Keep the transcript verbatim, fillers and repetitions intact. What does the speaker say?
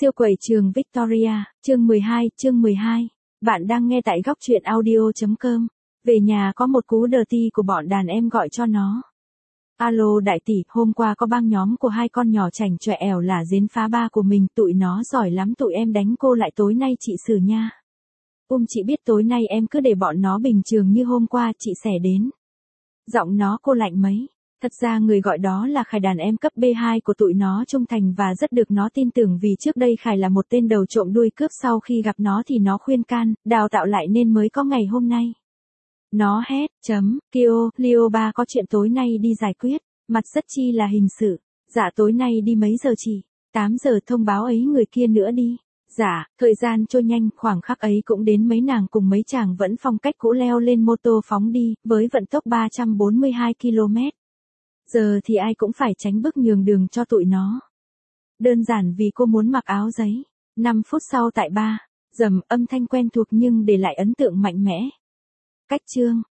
Siêu quầy trường Victoria, chương mười hai, chương mười hai. Bạn đang nghe tại góc truyện audio chấm com. Về nhà có một cú đờ ti của bọn đàn em gọi cho nó. Alo đại tỷ, hôm qua có băng nhóm của hai con nhỏ chảnh chọe ẻo là giến phá ba của mình, tụi nó giỏi lắm, tụi em đánh cô lại tối nay chị xử nha. Um chị biết tối nay em cứ để bọn nó bình thường như hôm qua, chị sẽ đến. Giọng nó cô lạnh mấy. Thật ra người gọi đó là Khải, đàn em cấp bê hai của tụi nó, trung thành và rất được nó tin tưởng vì trước đây Khải là một tên đầu trộm đuôi cướp, sau khi gặp nó thì nó khuyên can, đào tạo lại nên mới có ngày hôm nay. Nó hét, chấm, Kyo, Leo ba có chuyện tối nay đi giải quyết, mặt rất chi là hình sự. Dạ tối nay đi mấy giờ chị? tám giờ thông báo ấy người kia nữa đi. Dạ, thời gian trôi nhanh, khoảng khắc ấy cũng đến, mấy nàng cùng mấy chàng vẫn phong cách cũ leo lên mô tô phóng đi, với vận tốc ba trăm bốn mươi hai ki lô mét. Giờ thì ai cũng phải tránh bước nhường đường cho tụi nó. Đơn giản vì cô muốn mặc áo giấy. năm phút sau tại ba, dầm, âm thanh quen thuộc nhưng để lại ấn tượng mạnh mẽ. Cách chương,